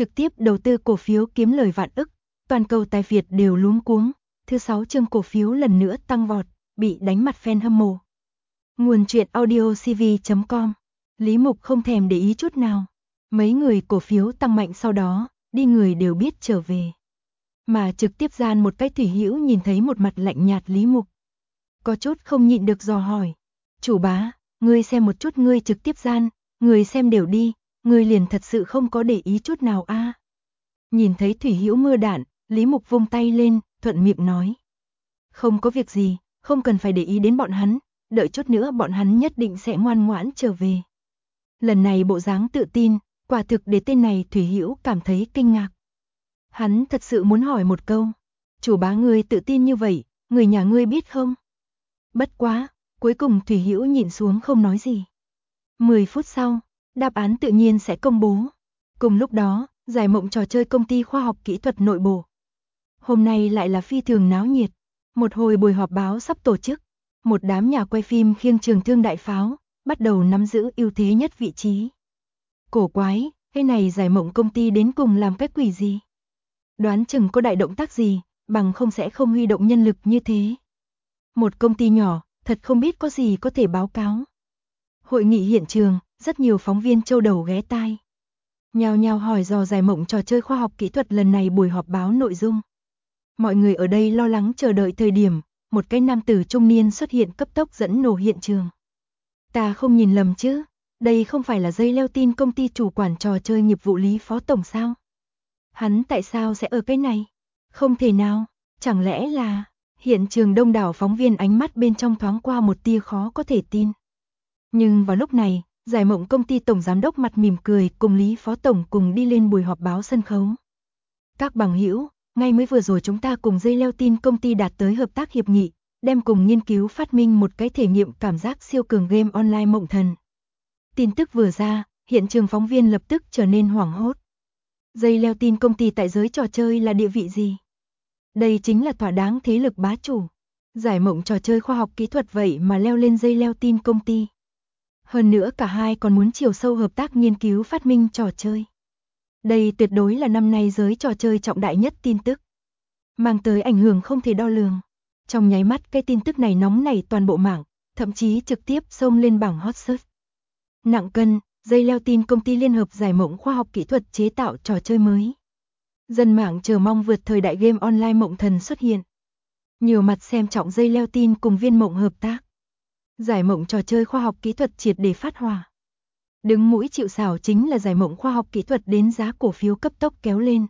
trực tiếp đầu tư cổ phiếu kiếm lời vạn ức, toàn cầu tài Việt đều luống cuống. Thứ 6 chương cổ phiếu lần nữa tăng vọt, bị đánh mặt fan hâm mộ. Nguồn truyện audio cv.com. Lý Mục không thèm để ý chút nào. Mấy người cổ phiếu tăng mạnh sau đó, đi người đều biết trở về. Mà trực tiếp gian một cái Thủy Hữu nhìn thấy một mặt lạnh nhạt Lý Mục. Có chút không nhịn được dò hỏi. Chủ bá, ngươi xem một chút ngươi trực tiếp gian, ngươi xem đều đi, ngươi liền thật sự không có để ý chút nào a? Nhìn thấy Thủy Hữu mưa đạn, Lý Mục vung tay lên, thuận miệng nói. Không có việc gì, không cần phải để ý đến bọn hắn, đợi chút nữa bọn hắn nhất định sẽ ngoan ngoãn trở về. Lần này bộ dáng tự tin, quả thực để tên này Thủy Hữu cảm thấy kinh ngạc. Hắn thật sự muốn hỏi một câu, chủ bá ngươi tự tin như vậy, người nhà ngươi biết không? Bất quá, cuối cùng Thủy Hữu nhịn xuống không nói gì. 10 phút sau, đáp án tự nhiên sẽ công bố. Cùng lúc đó, giải mộng trò chơi công ty khoa học kỹ thuật nội bộ. Hôm nay lại là phi thường náo nhiệt. Một hồi buổi họp báo sắp tổ chức. Một đám nhà quay phim khiêng trường thương đại pháo, bắt đầu nắm giữ ưu thế nhất vị trí. Cổ quái, cái này giải mộng công ty đến cùng làm cái quỷ gì? Đoán chừng có đại động tác gì, bằng không sẽ không huy động nhân lực như thế. Một công ty nhỏ, thật không biết có gì có thể báo cáo. Hội nghị hiện trường, rất nhiều phóng viên châu đầu ghé tai. Nhao nhao hỏi dò giải mộng trò chơi khoa học kỹ thuật lần này buổi họp báo nội dung. Mọi người ở đây lo lắng chờ đợi thời điểm, một cái nam tử trung niên xuất hiện cấp tốc dẫn nổ hiện trường. Ta không nhìn lầm chứ, đây không phải là dây leo tin công ty chủ quản trò chơi nghiệp vụ Lý Phó Tổng sao? Hắn tại sao sẽ ở cái này? Không thể nào, chẳng lẽ là... Hiện trường đông đảo phóng viên ánh mắt bên trong thoáng qua một tia khó có thể tin. Nhưng vào lúc này, giải mộng công ty tổng giám đốc mặt mỉm cười cùng Lý Phó Tổng cùng đi lên buổi họp báo sân khấu. Các bằng hữu, ngay mới vừa rồi chúng ta cùng dây leo tin công ty đạt tới hợp tác hiệp nghị, đem cùng nghiên cứu phát minh một cái thể nghiệm cảm giác siêu cường game online mộng thần. Tin tức vừa ra, hiện trường phóng viên lập tức trở nên hoảng hốt. Dây leo tin công ty tại giới trò chơi là địa vị gì? Đây chính là thỏa đáng thế lực bá chủ. Giải mộng trò chơi khoa học kỹ thuật vậy mà leo lên dây leo tin công ty. Hơn nữa cả hai còn muốn chiều sâu hợp tác nghiên cứu phát minh trò chơi. Đây tuyệt đối là năm nay giới trò chơi trọng đại nhất tin tức. Mang tới ảnh hưởng không thể đo lường. Trong nháy mắt cái tin tức này nóng nảy toàn bộ mạng, thậm chí trực tiếp xông lên bảng hot search. Nặng cân, dây leo tin công ty liên hợp giải mộng khoa học kỹ thuật chế tạo trò chơi mới. Dân mạng chờ mong vượt thời đại game online mộng thần xuất hiện. Nhiều mặt xem trọng dây leo tin cùng viên mộng hợp tác. Giải mộng trò chơi khoa học kỹ thuật triệt để phát hỏa. Đứng mũi chịu sào chính là giải mộng khoa học kỹ thuật đến giá cổ phiếu cấp tốc kéo lên.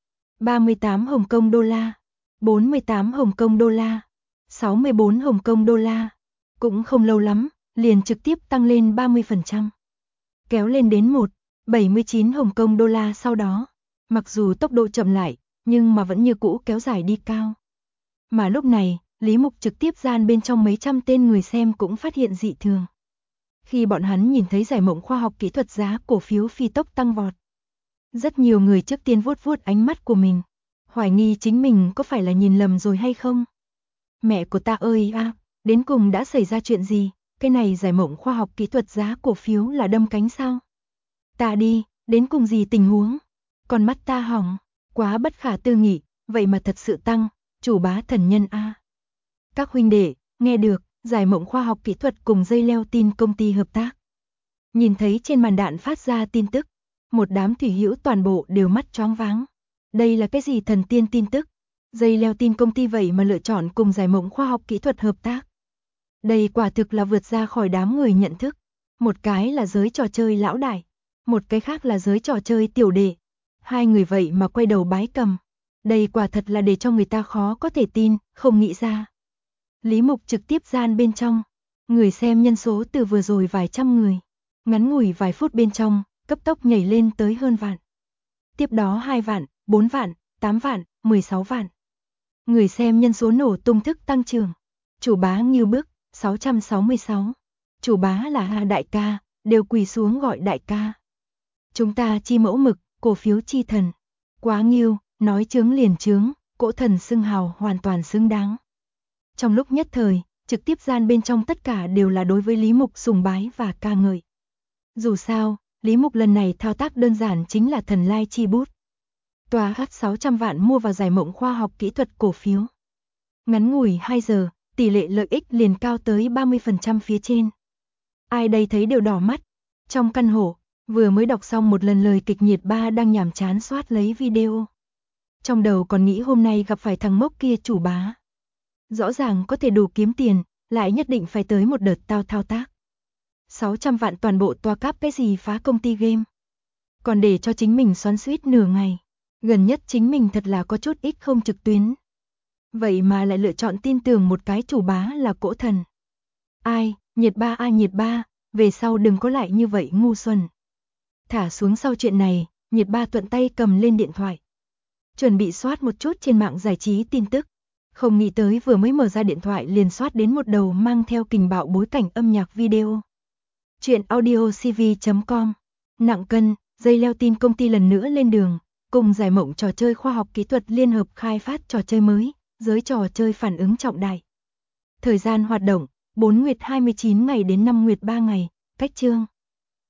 38 Hồng Kông đô la, 48 Hồng Kông đô la, 64 Hồng Kông đô la. Cũng không lâu lắm, liền trực tiếp tăng lên 30%. Kéo lên đến 1,79 Hồng Kông đô la sau đó. Mặc dù tốc độ chậm lại, nhưng mà vẫn như cũ kéo dài đi cao. Mà lúc này, Lý Mục trực tiếp gian bên trong mấy trăm tên người xem cũng phát hiện dị thường. Khi bọn hắn nhìn thấy giải mộng khoa học kỹ thuật giá cổ phiếu phi tốc tăng vọt. Rất nhiều người trước tiên vuốt vuốt ánh mắt của mình, hoài nghi chính mình có phải là nhìn lầm rồi hay không. Mẹ của ta ơi a, đến cùng đã xảy ra chuyện gì, cái này giải mộng khoa học kỹ thuật giá cổ phiếu là đâm cánh sao? Ta đi, đến cùng gì tình huống? Con mắt ta hỏng, quá bất khả tư nghị, vậy mà thật sự tăng, chủ bá thần nhân a. Các huynh đệ, nghe được, giải mộng khoa học kỹ thuật cùng dây leo tin công ty hợp tác. Nhìn thấy trên màn đạn phát ra tin tức, một đám Thủy Hữu toàn bộ đều mắt choáng váng. Đây là cái gì thần tiên tin tức? Dây leo tin công ty vậy mà lựa chọn cùng giải mộng khoa học kỹ thuật hợp tác. Đây quả thực là vượt ra khỏi đám người nhận thức. Một cái là giới trò chơi lão đại, một cái khác là giới trò chơi tiểu đệ. Hai người vậy mà quay đầu bái cầm. Đây quả thật là để cho người ta khó có thể tin, không nghĩ ra. Lý Mục trực tiếp gian bên trong. Người xem nhân số từ vừa rồi vài trăm người. Ngắn ngủi vài phút bên trong, cấp tốc nhảy lên tới hơn vạn. Tiếp đó 2 vạn, 4 vạn, 8 vạn, 16 vạn. Người xem nhân số nổ tung thức tăng trưởng. Chủ bá Ngưu Bức, 666. Chủ bá là Hà đại ca, đều quỳ xuống gọi đại ca. Chúng ta chi mẫu mực, cổ phiếu chi thần. Quá nghiêu, nói chướng liền chướng, cỗ thần xưng hào hoàn toàn xứng đáng. Trong lúc nhất thời, trực tiếp gian bên trong tất cả đều là đối với Lý Mục sùng bái và ca ngợi. Dù sao, Lý Mục lần này thao tác đơn giản chính là thần lai chi bút. Tòa H 600 vạn mua vào giải mộng khoa học kỹ thuật cổ phiếu. Ngắn ngủi 2 giờ, tỷ lệ lợi ích liền cao tới 30% phía trên. Ai đây thấy đều đỏ mắt. Trong căn hộ, vừa mới đọc xong một lần lời kịch nhiệt ba đang nhàm chán soát lấy video. Trong đầu còn nghĩ hôm nay gặp phải thằng mốc kia chủ bá. Rõ ràng có thể đủ kiếm tiền, lại nhất định phải tới một đợt tao thao tác. 600 vạn toàn bộ toa cáp cái gì phá công ty game. Còn để cho chính mình xoắn xuýt nửa ngày. Gần nhất chính mình thật là có chút ít không trực tuyến. Vậy mà lại lựa chọn tin tưởng một cái chủ bá là cỗ thần. Ai, nhiệt ba, về sau đừng có lại như vậy ngu xuẩn. Thả xuống sau chuyện này, nhiệt ba thuận tay cầm lên điện thoại. Chuẩn bị soát một chút trên mạng giải trí tin tức. Không nghĩ tới vừa mới mở ra điện thoại liền soát đến một đầu mang theo kình bạo bối cảnh âm nhạc video. Chuyện audiocv.com. Nặng cân, dây leo tin công ty lần nữa lên đường, cùng giải mộng trò chơi khoa học kỹ thuật liên hợp khai phát trò chơi mới, giới trò chơi phản ứng trọng đại. Thời gian hoạt động, 4 nguyệt 29 ngày đến 5 nguyệt 3 ngày, cách chương.